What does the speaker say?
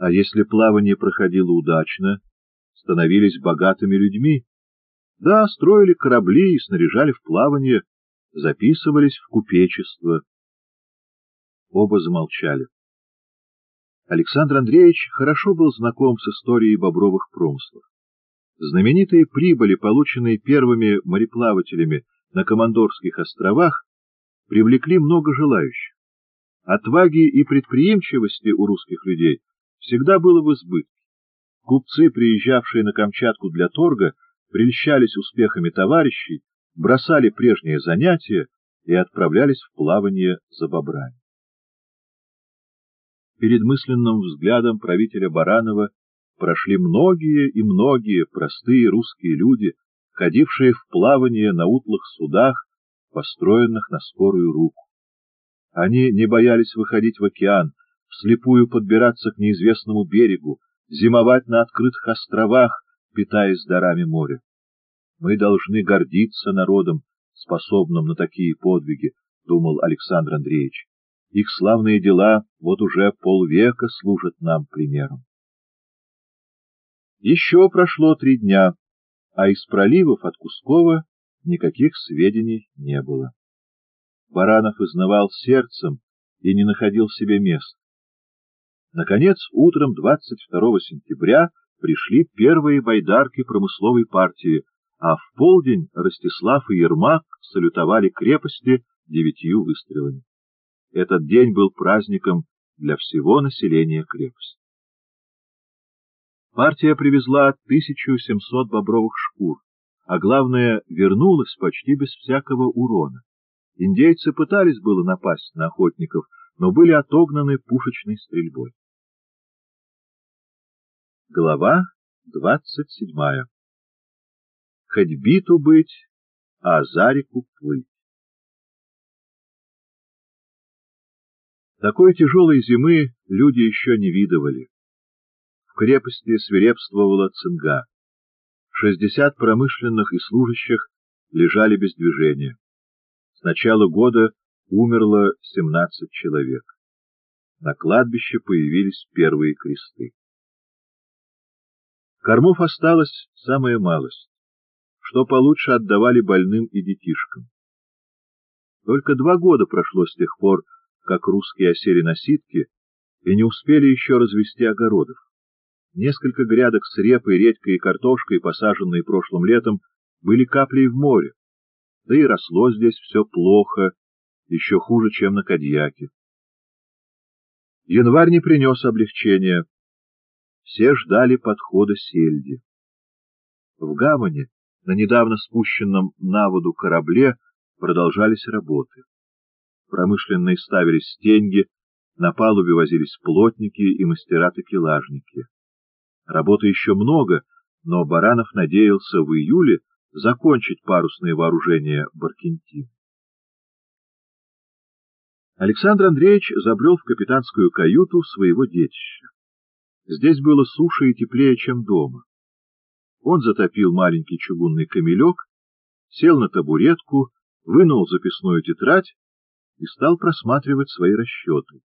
А если плавание проходило удачно, становились богатыми людьми. Да, строили корабли и снаряжали в плавание, записывались в купечество. Оба замолчали. Александр Андреевич хорошо был знаком с историей бобровых промыслов. Знаменитые прибыли, полученные первыми мореплавателями на Командорских островах, привлекли много желающих. Отваги и предприимчивости у русских людей всегда было в избытке. Купцы, приезжавшие на Камчатку для торга, прельщались успехами товарищей, бросали прежние занятия и отправлялись в плавание за бобрами. Перед мысленным взглядом правителя Баранова прошли многие и многие простые русские люди, ходившие в плавание на утлых судах, построенных на скорую руку. Они не боялись выходить в океан, вслепую подбираться к неизвестному берегу, зимовать на открытых островах, питаясь дарами моря. Мы должны гордиться народом, способным на такие подвиги, думал Александр Андреевич. Их славные дела вот уже полвека служат нам примером. Еще прошло 3 дня, а из проливов от Кускова никаких сведений не было. Баранов изнывал сердцем и не находил себе места. Наконец, утром 22 сентября пришли первые байдарки промысловой партии, а в полдень Ростислав и Ермак салютовали крепости 9 выстрелами. Этот день был праздником для всего населения крепости. Партия привезла 1700 бобровых шкур, а главное, вернулась почти без всякого урона. Индейцы пытались было напасть на охотников, но были отогнаны пушечной стрельбой. Глава 27. Хоть биту быть, а за реку плыть. Такой тяжелой зимы люди еще не видывали. В крепости свирепствовала цинга. 60 промышленных и служащих лежали без движения. С начала года умерло 17 человек. На кладбище появились первые кресты. Кормов осталась самая малость, что получше отдавали больным и детишкам. Только 2 года прошло с тех пор, как русские осели на Ситке и не успели еще развести огородов. Несколько грядок с репой, редькой и картошкой, посаженные прошлым летом, были каплей в море. Да и росло здесь все плохо, еще хуже, чем на Кадьяке. Январь не принес облегчения. Все ждали подхода сельди. В гавани, на недавно спущенном на воду корабле, продолжались работы. Промышленные ставились стеньги, на палубе возились плотники и мастера-такелажники. Работы еще много, но Баранов надеялся в июле закончить парусное вооружение баркентин. Александр Андреевич забрел в капитанскую каюту своего детища. Здесь было суше и теплее, чем дома. Он затопил маленький чугунный камелек, сел на табуретку, вынул записную тетрадь и стал просматривать свои расчеты.